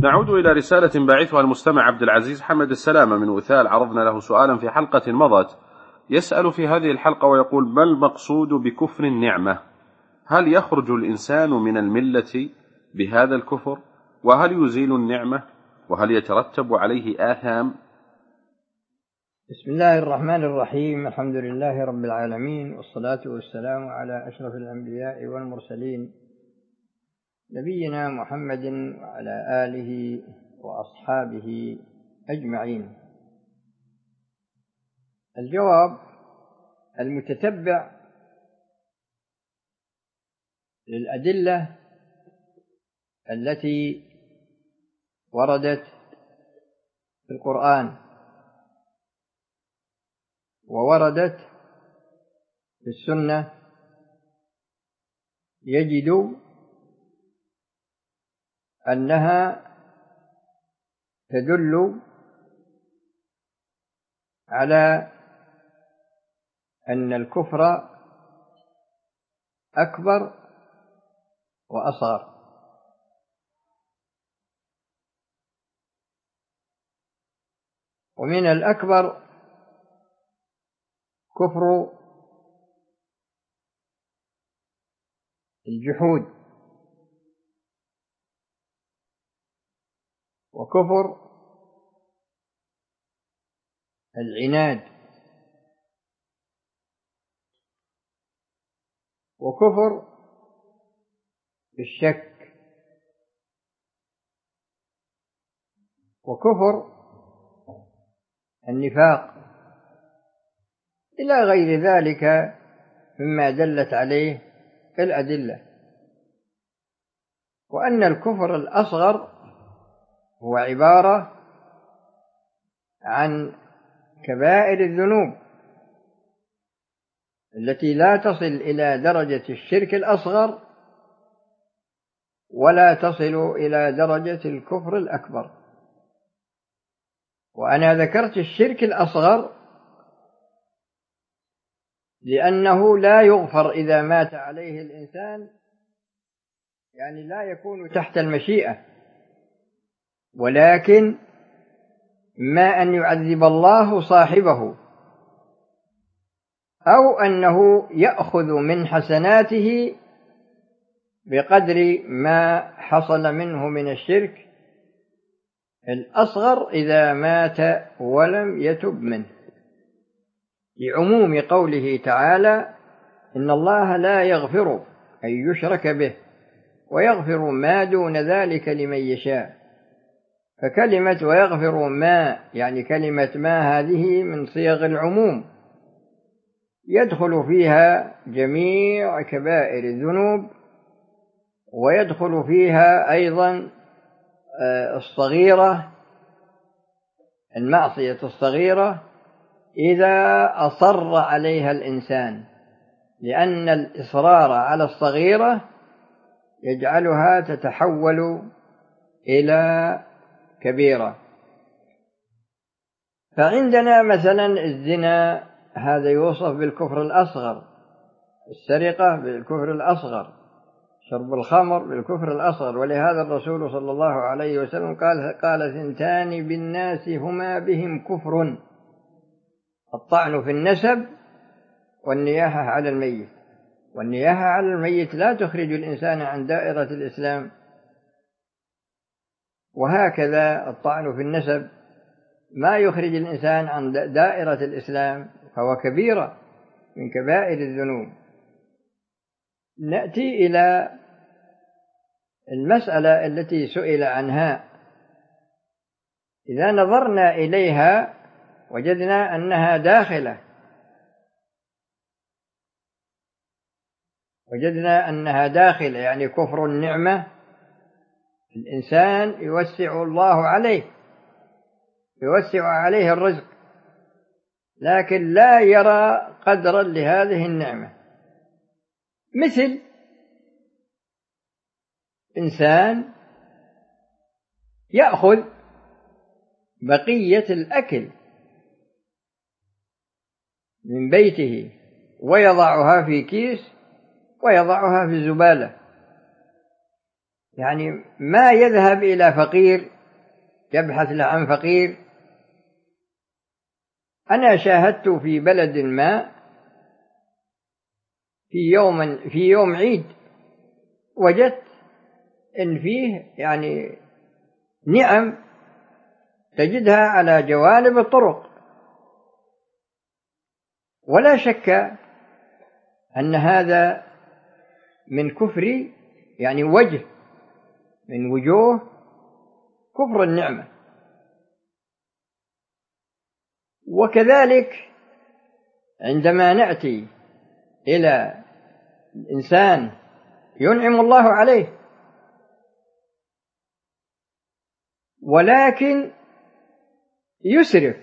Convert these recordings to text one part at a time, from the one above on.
نعود إلى رسالة باعثها المستمع عبد العزيز حمد السلامة من وثال. عرضنا له سؤالا في حلقة مضت، يسأل في هذه الحلقة ويقول: ما المقصود بكفر النعمة؟ هل يخرج الإنسان من الملة بهذا الكفر؟ وهل يزيل النعمة؟ وهل يترتب عليه آثام؟ بسم الله الرحمن الرحيم. الحمد لله رب العالمين، والصلاة والسلام على أشرف الأنبياء والمرسلين، نبينا محمد وعلى آله وأصحابه أجمعين. الجواب: المتتبع للأدلة التي وردت في القرآن ووردت في السنة يجد أنها تدل على أن الكفر أكبر وأصغر. ومن الأكبر كفر الجحود، وكفر العناد، وكفر الشك، وكفر النفاق، إلى غير ذلك مما دلت عليه الأدلة. وأن الكفر الأصغر هو عبارة عن كبائر الذنوب التي لا تصل إلى درجة الشرك الأصغر ولا تصل إلى درجة الكفر الأكبر. وأنا ذكرت الشرك الأصغر لأنه لا يغفر إذا مات عليه الإنسان، يعني لا يكون تحت المشيئة، ولكن ما أن يعذب الله صاحبه أو أنه يأخذ من حسناته بقدر ما حصل منه من الشرك الأصغر إذا مات ولم يتب منه، لعموم قوله تعالى: إن الله لا يغفر أن يشرك به ويغفر ما دون ذلك لمن يشاء. فكلمة ويغفر ما، يعني كلمة ما هذه من صيغ العموم يدخل فيها جميع كبائر الذنوب، ويدخل فيها أيضا الصغيرة، المعصية الصغيرة إذا أصر عليها الإنسان، لأن الإصرار على الصغيرة يجعلها تتحول إلى كبيرة. فعندنا مثلا الزنا، هذا يوصف بالكفر الأصغر، السرقة بالكفر الأصغر، شرب الخمر بالكفر الأصغر. ولهذا الرسول صلى الله عليه وسلم قال: ثنتان بالناس هما بهم كفر: الطعن في النسب والنياحة على الميت. والنياحة على الميت لا تخرج الإنسان عن دائرة الإسلام، وهكذا الطعن في النسب ما يخرج الإنسان عن دائرة الإسلام، فهو كبيرة من كبائر الذنوب. نأتي إلى المسألة التي سئل عنها. إذا نظرنا إليها وجدنا أنها داخلة، يعني كفر النعمة. الإنسان يوسع الله عليه، يوسع عليه الرزق، لكن لا يرى قدرا لهذه النعمة. مثل إنسان يأخذ بقية الأكل من بيته ويضعها في كيس ويضعها في الزبالة، يعني ما يذهب إلى فقير يبحث له عن فقير. أنا شاهدت في بلد ما في يوم عيد، وجدت إن فيه يعني نعم تجدها على جوانب الطرق، ولا شك أن هذا من كفر، يعني وجه من وجوه كفر النعمة. وكذلك عندما نأتي إلى الإنسان ينعم الله عليه ولكن يسرف،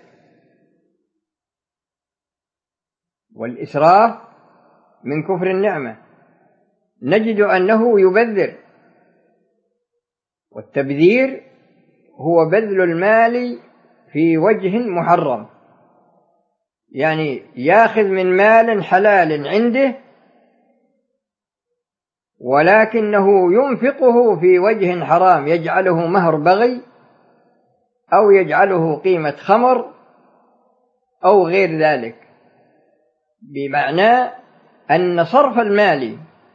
والإسراف من كفر النعمة، نجد أنه يبذر، والتبذير هو بذل المال في وجه محرم، يعني يأخذ من مال حلال عنده ولكنه ينفقه في وجه حرام، يجعله مهر بغي أو يجعله قيمة خمر أو غير ذلك، بمعنى أن صرف المال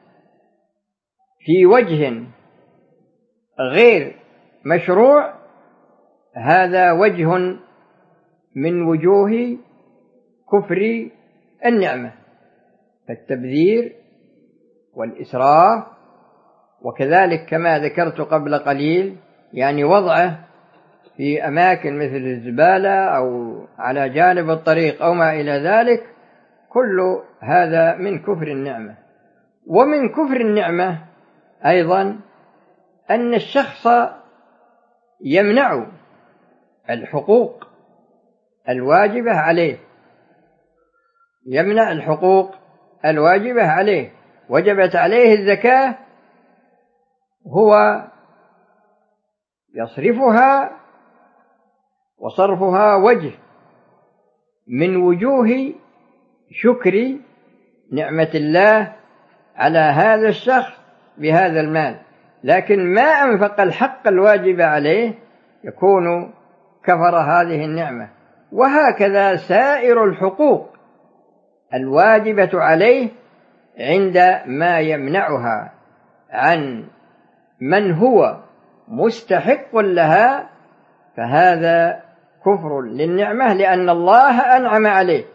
في وجه غير مشروع هذا وجه من وجوه كفر النعمة، فالتبذير والإسراف. وكذلك كما ذكرت قبل قليل يعني وضعه في أماكن مثل الزبالة أو على جانب الطريق أو ما إلى ذلك، كل هذا من كفر النعمة. ومن كفر النعمة أيضا أن الشخص يمنع الحقوق الواجبة عليه، يمنع الحقوق الواجبة عليه، وجبت عليه الزكاة، هو يصرفها، وصرفها وجه من وجوه شكر نعمة الله على هذا الشخص بهذا المال، لكن ما أنفق الحق الواجب عليه يكون كفر هذه النعمة. وهكذا سائر الحقوق الواجبة عليه عند ما يمنعها عن من هو مستحق لها، فهذا كفر للنعمة لأن الله أنعم عليه.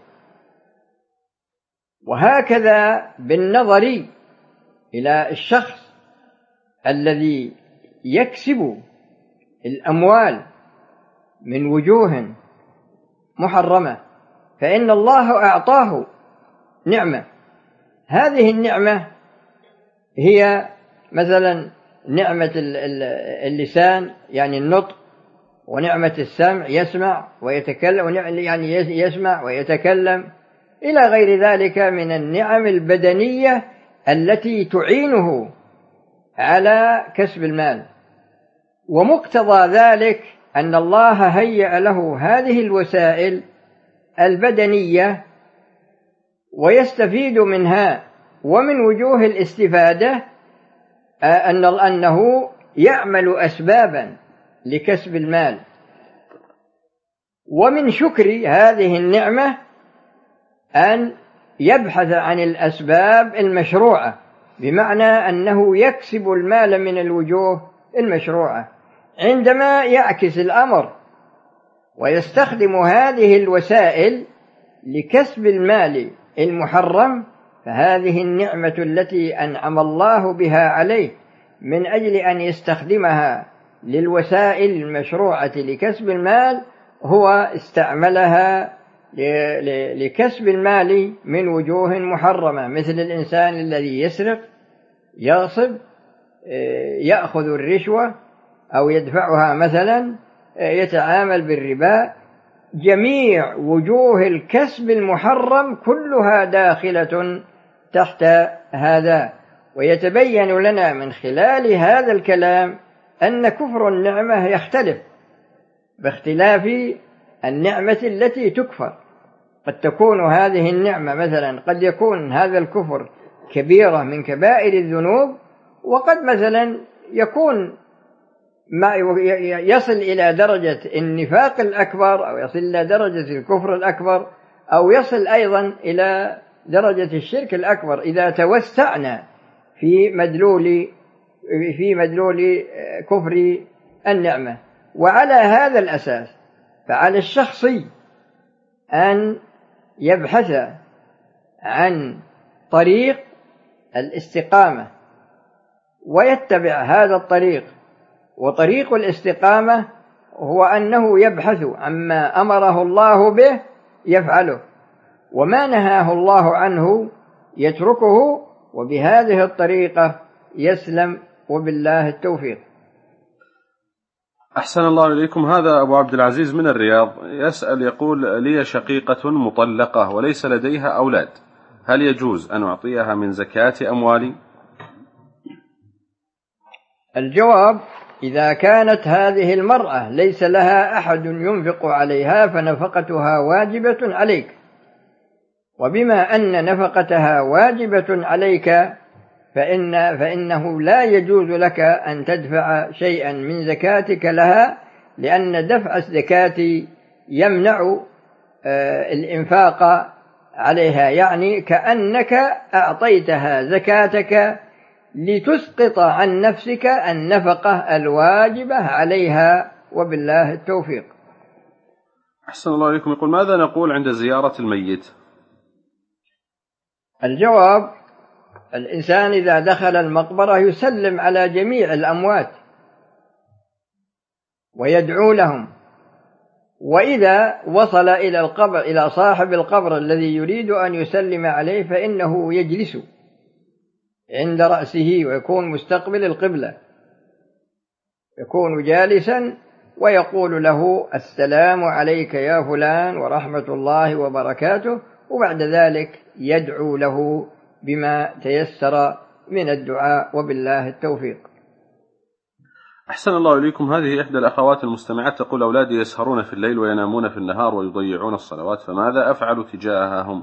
وهكذا بالنظر إلى الشخص الذي يكسب الأموال من وجوه محرمة، فإن الله أعطاه نعمة، هذه النعمة هي مثلا نعمة اللسان يعني النطق، ونعمة السمع يسمع ويتكلم، يعني يسمع ويتكلم، إلى غير ذلك من النعم البدنية التي تعينه على كسب المال. ومقتضى ذلك أن الله هيأ له هذه الوسائل البدنية ويستفيد منها. ومن وجوه الاستفادة أنه يعمل أسبابا لكسب المال. ومن شكر هذه النعمة أن يبحث عن الأسباب المشروعة، بمعنى أنه يكسب المال من الوجوه المشروعة. عندما يعكس الأمر ويستخدم هذه الوسائل لكسب المال المحرم، فهذه النعمة التي أنعم الله بها عليه من أجل أن يستخدمها للوسائل المشروعة لكسب المال، هو استعملها لكسب المال من وجوه محرمة، مثل الإنسان الذي يسرق، يغصب، يأخذ الرشوة أو يدفعها مثلا، يتعامل بالربا. جميع وجوه الكسب المحرم كلها داخلة تحت هذا. ويتبين لنا من خلال هذا الكلام أن كفر النعمة يختلف باختلاف النعمة التي تكفر. قد تكون هذه النعمة مثلا، قد يكون هذا الكفر كبيرة من كبائر الذنوب، وقد مثلا يكون ما يصل إلى درجة النفاق الأكبر، أو يصل إلى درجة الكفر الأكبر، أو يصل أيضا إلى درجة الشرك الأكبر إذا توسعنا في مدلول كفر النعمة. وعلى هذا الأساس فعلى الشخص أن يبحث عن طريق الاستقامة ويتبع هذا الطريق. وطريق الاستقامة هو أنه يبحث عما أمره الله به يفعله، وما نهاه الله عنه يتركه، وبهذه الطريقة يسلم، وبالله التوفيق. أحسن الله إليكم. هذا أبو عبد العزيز من الرياض يسأل يقول: لي شقيقة مطلقة وليس لديها أولاد، هل يجوز أن أعطيها من زكاة أموالي؟ الجواب: إذا كانت هذه المرأة ليس لها أحد ينفق عليها فنفقتها واجبة عليك، وبما أن نفقتها واجبة عليك فإنه لا يجوز لك أن تدفع شيئا من زكاتك لها، لأن دفع الزكاة يمنع الإنفاق عليها، يعني كأنك أعطيتها زكاتك لتسقط عن نفسك النفقة الواجبة عليها، وبالله التوفيق. أحسن الله إليكم. يقول: ماذا نقول عند زيارة الميت؟ الجواب: الإنسان إذا دخل المقبرة يسلم على جميع الأموات ويدعو لهم، وإذا وصل إلى القبر إلى صاحب القبر الذي يريد أن يسلم عليه فإنه يجلس عند رأسه ويكون مستقبل القبلة، يكون جالسا ويقول له: السلام عليك يا فلان ورحمة الله وبركاته، وبعد ذلك يدعو له بما تيسر من الدعاء، وبالله التوفيق. أحسن الله إليكم. هذه إحدى الأخوات المستمعات تقول: أولادي يسهرون في الليل وينامون في النهار ويضيعون الصلوات، فماذا أفعل تجاههم؟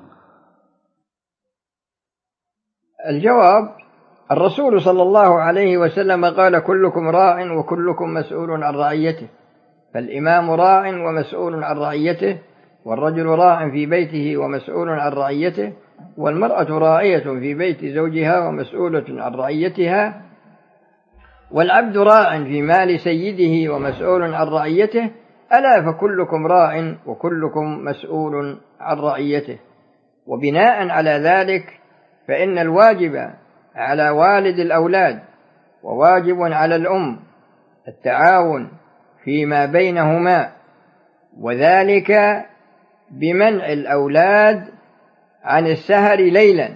الجواب: الرسول صلى الله عليه وسلم قال: كلكم راع وكلكم مسؤول عن رعيته، فالإمام راع ومسؤول عن رعيته، والرجل راع في بيته ومسؤول عن رعيته، والمرأة راعية في بيت زوجها ومسؤولة عن رعيتها، والعبد راع في مال سيده ومسؤول عن رعيته، ألا فكلكم راع وكلكم مسؤول عن رعيته. وبناء على ذلك فإن الواجب على والد الأولاد وواجب على الأم التعاون فيما بينهما، وذلك بمنع الأولاد عن السهر ليلا،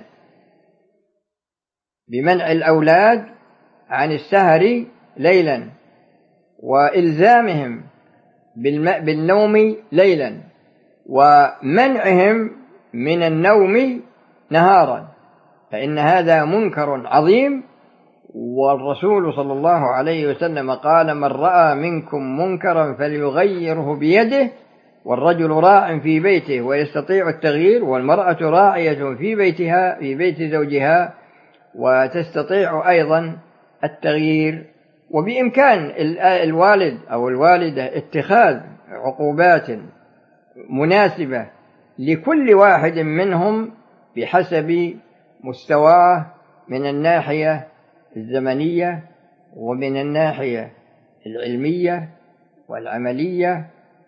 بمنع الأولاد عن السهر ليلا، وإلزامهم بالنوم ليلا، ومنعهم من النوم نهارا، فإن هذا منكر عظيم. والرسول صلى الله عليه وسلم قال: من رأى منكم منكرا فليغيره بيده، والرجل راع في بيته ويستطيع التغيير، والمرأة راعية في بيتها في بيت زوجها وتستطيع أيضا التغيير. وبإمكان الوالد أو الوالدة اتخاذ عقوبات مناسبة لكل واحد منهم بحسب مستواه من الناحية الزمنية ومن الناحية العلمية والعملية،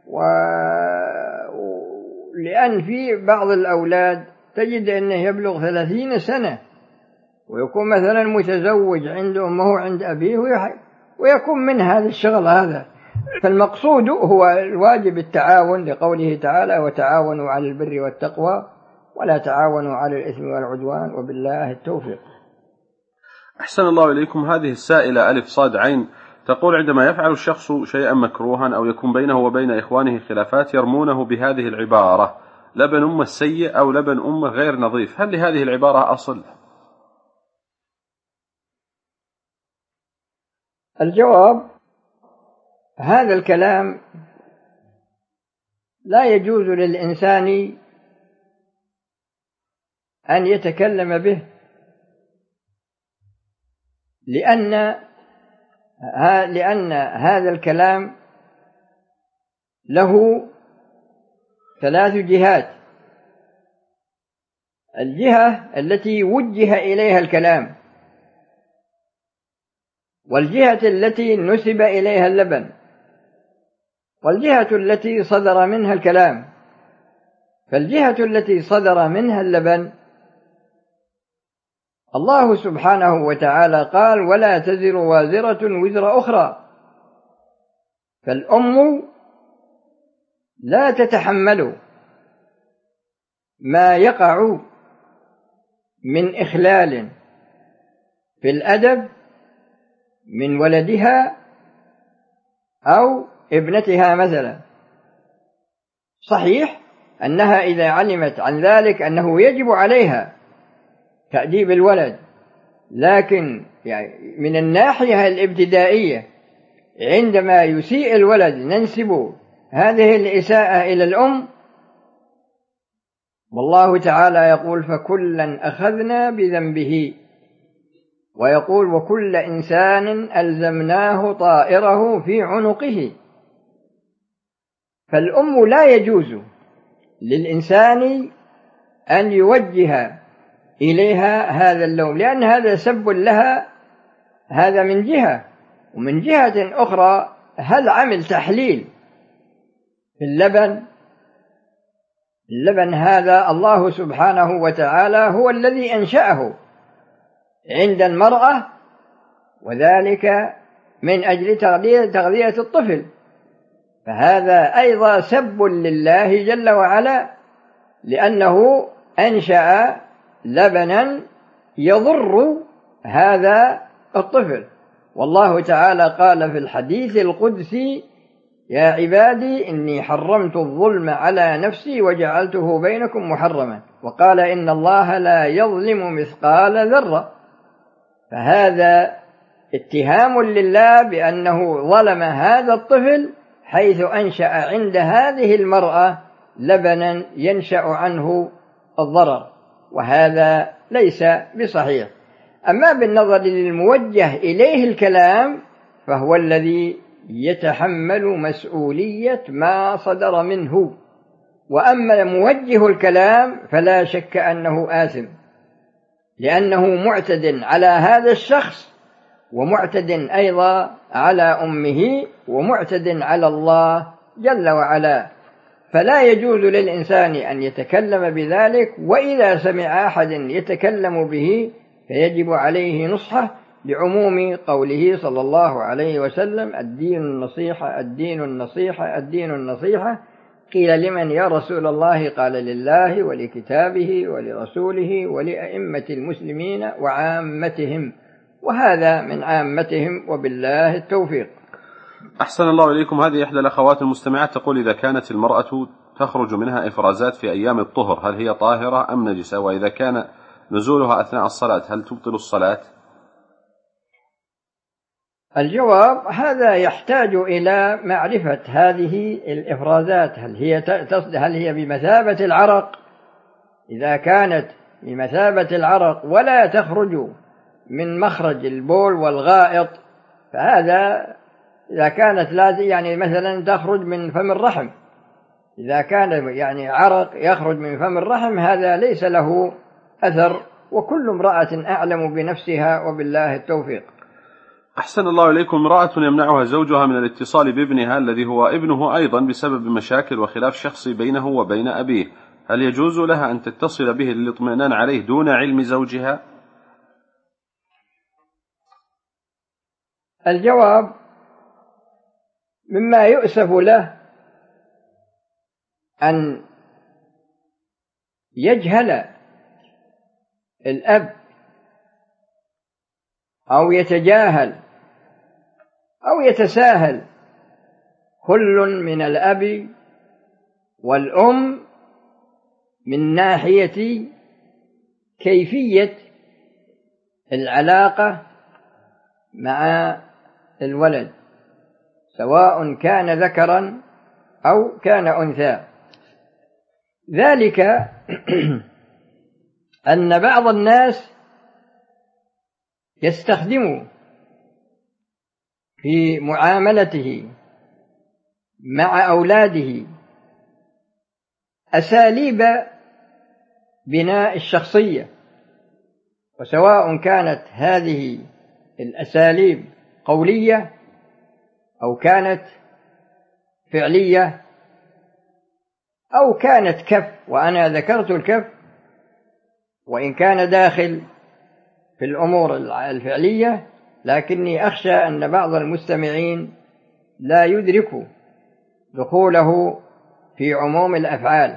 لأن في بعض الأولاد تجد أنه يبلغ 30 سنة ويكون مثلا متزوج عند أمه عند أبيه ويكون من هذا الشغل هذا. فالمقصود هو الواجب التعاون، لقوله تعالى: وتعاونوا على البر والتقوى ولا تعاونوا على الإثم والعدوان، وبالله التوفيق. أحسن الله إليكم. هذه السائلة ألف صاد عين تقول: عندما يفعل الشخص شيئا مكروها أو يكون بينه وبين إخوانه خلافات يرمونه بهذه العبارة: لبن أمه السيء أو لبن أمه غير نظيف، هل لهذه العبارة أصل؟ الجواب: هذا الكلام لا يجوز للإنسان أن يتكلم به، لأن لأن هذا الكلام له 3 جهات: الجهة التي وجه إليها الكلام، والجهة التي نسب إليها اللبن، والجهة التي صدر منها الكلام. فالجهة التي صدر منها اللبن الله سبحانه وتعالى قال: ولا تزر وازرة وزر أخرى. فالأم لا تتحمل ما يقع من إخلال في الأدب من ولدها أو ابنتها مثلا. صحيح أنها إذا علمت عن ذلك أنه يجب عليها تأديب الولد، لكن يعني من الناحية الابتدائية عندما يسيء الولد ننسب هذه الإساءة إلى الأم، والله تعالى يقول: فكلا أخذنا بذنبه، ويقول: وكل إنسان ألزمناه طائره في عنقه. فالأم لا يجوز للإنسان أن يوجه إليها هذا اللوم، لأن هذا سب لها، هذا من جهة. ومن جهة أخرى هل عمل تحليل في اللبن هذا الله سبحانه وتعالى هو الذي أنشأه عند المرأة، وذلك من أجل تغذية الطفل، فهذا أيضا سب لله جل وعلا، لأنه أنشأ لبنا يضر هذا الطفل. والله تعالى قال في الحديث القدسي: يا عبادي إني حرمت الظلم على نفسي وجعلته بينكم محرما، وقال: إن الله لا يظلم مثقال ذرة. فهذا اتهام لله بأنه ظلم هذا الطفل حيث أنشأ عند هذه المرأة لبنا ينشأ عنه الضرر، وهذا ليس بصحيح. أما بالنظر للموجه إليه الكلام فهو الذي يتحمل مسؤولية ما صدر منه، وأما موجه الكلام فلا شك أنه آثم، لأنه معتد على هذا الشخص، ومعتد أيضا على أمه، ومعتد على الله جل وعلا. فلا يجوز للإنسان أن يتكلم بذلك، وإذا سمع أحد يتكلم به فيجب عليه نصحه، لعموم قوله صلى الله عليه وسلم: الدين النصيحة، الدين النصيحة، الدين النصيحة. قيل: لمن يا رسول الله؟ قال: لله ولكتابه ولرسوله ولأئمة المسلمين وعامتهم، وهذا من عامتهم، وبالله التوفيق. أحسن الله إليكم. هذه إحدى الأخوات المستمعات تقول: إذا كانت المرأة تخرج منها إفرازات في أيام الطهر هل هي طاهرة أم نجسة؟ وإذا كان نزولها أثناء الصلاة هل تبطل الصلاة؟ الجواب: هذا يحتاج إلى معرفة هذه الإفرازات، هل هي بمثابة العرق؟ إذا كانت بمثابة العرق ولا تخرج من مخرج البول والغائط، فهذا إذا كانت يعني مثلا تخرج من فم الرحم، إذا كان يعني عرق يخرج من فم الرحم هذا ليس له أثر، وكل امرأة أعلم بنفسها، وبالله التوفيق. أحسن الله إليكم. امرأة يمنعها زوجها من الاتصال بابنها الذي هو ابنه أيضا بسبب مشاكل وخلاف شخصي بينه وبين أبيه، هل يجوز لها أن تتصل به للاطمئنان عليه دون علم زوجها؟ الجواب: مما يؤسف له أن يجهل الأب أو يتجاهل أو يتساهل كل من الأب والأم من ناحية كيفية العلاقة مع الولد، سواء كان ذكرا أو كان أنثى. ذلك أن بعض الناس يستخدم في معاملته مع أولاده أساليب بناء الشخصية، وسواء كانت هذه الأساليب قولية أو كانت فعلية أو كانت كف، وأنا ذكرت الكف وإن كان داخل في الأمور الفعلية، لكني أخشى أن بعض المستمعين لا يدرك دخوله في عموم الأفعال،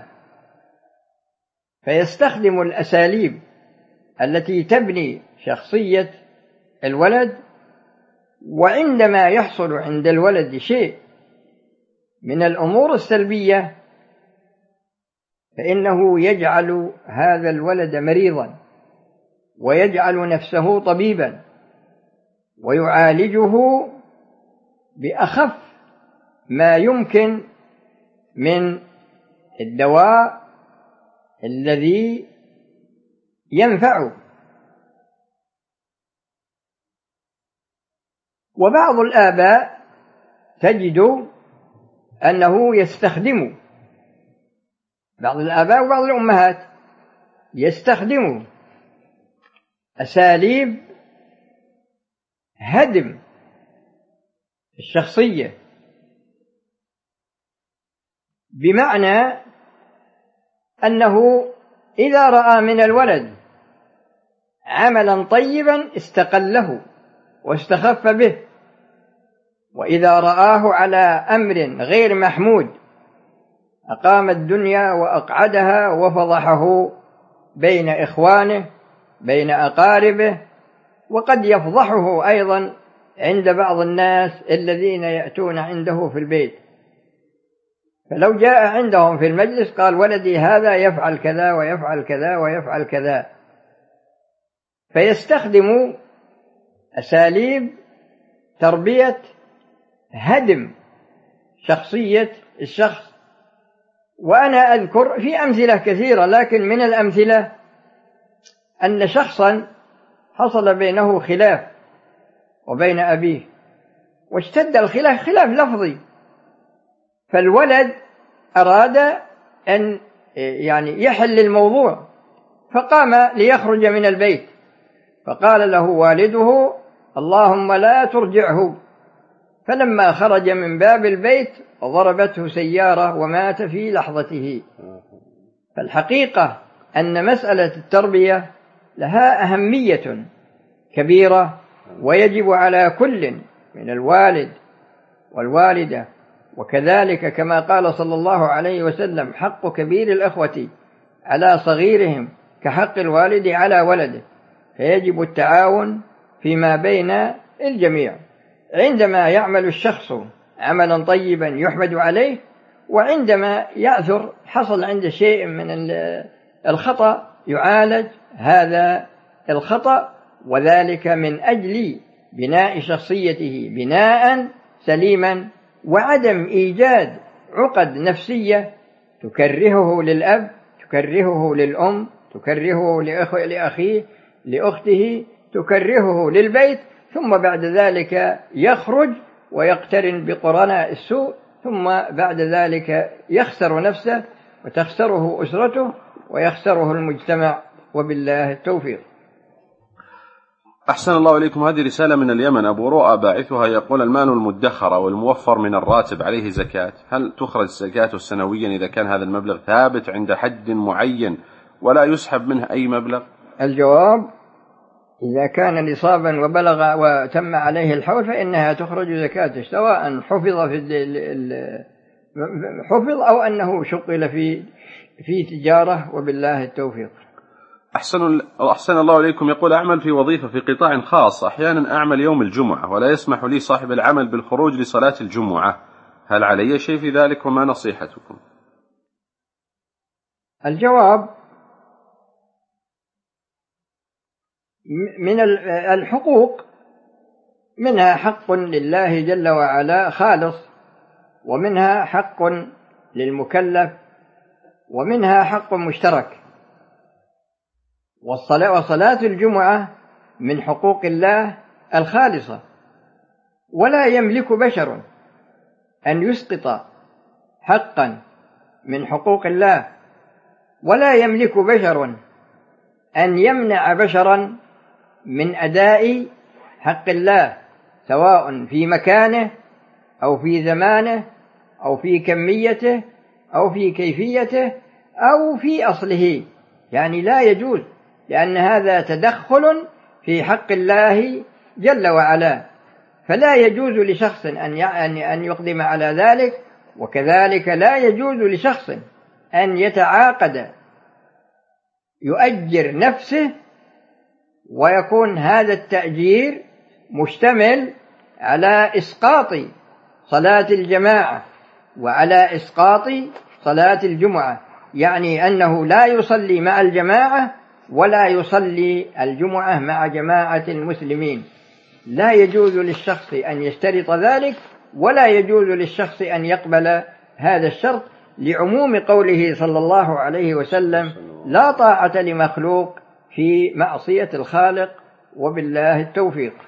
فيستخدم الأساليب التي تبني شخصية الولد، وعندما يحصل عند الولد شيء من الأمور السلبية فإنه يجعل هذا الولد مريضا ويجعل نفسه طبيبا ويعالجه بأخف ما يمكن من الدواء الذي ينفعه. وبعض الآباء تجد أنه يستخدم، بعض الآباء وبعض الأمهات يستخدموا أساليب هدم الشخصية، بمعنى أنه إذا رأى من الولد عملا طيبا استقله واستخف به، وإذا رآه على أمر غير محمود أقام الدنيا وأقعدها وفضحه بين إخوانه بين أقاربه، وقد يفضحه أيضا عند بعض الناس الذين يأتون عنده في البيت. فلو جاء عندهم في المجلس قال ولدي هذا يفعل كذا ويفعل كذا ويفعل كذا، فيستخدم أساليب تربية هدم شخصية الشخص. وأنا أذكر في أمثلة كثيرة، لكن من الأمثلة أن شخصا حصل بينه خلاف وبين أبيه، واشتد الخلاف خلاف لفظي، فالولد أراد أن يحل الموضوع، فقام ليخرج من البيت، فقال له والده اللهم لا ترجعه، فلما خرج من باب البيت ضربته سيارة ومات في لحظته. فالحقيقة أن مسألة التربية لها أهمية كبيرة، ويجب على كل من الوالد والوالدة، وكذلك كما قال صلى الله عليه وسلم حق كبير الأخوة على صغيرهم كحق الوالد على ولده، فيجب التعاون فيما بين الجميع عندما يعمل الشخص عملا طيبا يحمد عليه، وعندما يعثر حصل عنده شيء من الخطأ يعالج هذا الخطأ، وذلك من أجل بناء شخصيته بناء سليما، وعدم إيجاد عقد نفسية تكرهه للأب، تكرهه للأم، تكرهه لأخيه لأخته، تكرهه للبيت، ثم بعد ذلك يخرج ويقترن بقرناء السوء، ثم بعد ذلك يخسر نفسه وتخسره أسرته ويخسره المجتمع، وبالله التوفيق. أحسن الله إليكم. هذه رسالة من اليمن، أبو رؤى باعثها يقول المال المدخر والموفر من الراتب عليه زكاة، هل تخرج زكاة سنويا إذا كان هذا المبلغ ثابت عند حد معين ولا يسحب منه أي مبلغ؟ الجواب إذا كان نصابا وبلغ وتم عليه الحول فإنها تخرج زكاته، سواء حفظ أو أنه شغل في تجارة، وبالله التوفيق. أحسن الله إليكم. يقول أعمل في وظيفة في قطاع خاص، أحيانا أعمل يوم الجمعة ولا يسمح لي صاحب العمل بالخروج لصلاة الجمعة، هل علي شيء في ذلك وما نصيحتكم؟ الجواب من الحقوق منها حق لله جل وعلا خالص، ومنها حق للمكلف، ومنها حق مشترك. وصلاة الجمعة من حقوق الله الخالصة، ولا يملك بشر أن يسقط حقا من حقوق الله، ولا يملك بشر أن يمنع بشرا من أداء حق الله، سواء في مكانه أو في زمانه أو في كميته أو في كيفيته أو في أصله، يعني لا يجوز، لأن هذا تدخل في حق الله جل وعلا، فلا يجوز لشخص أن يقدم على ذلك. وكذلك لا يجوز لشخص أن يتعاقد يؤجر نفسه ويكون هذا التأجير مشتمل على إسقاط صلاة الجماعة وعلى إسقاط صلاة الجمعة، يعني أنه لا يصلي مع الجماعة ولا يصلي الجمعة مع جماعة المسلمين. لا يجوز للشخص أن يشترط ذلك، ولا يجوز للشخص أن يقبل هذا الشرط، لعموم قوله صلى الله عليه وسلم: لا طاعة لمخلوق في معصية الخالق، وبالله التوفيق.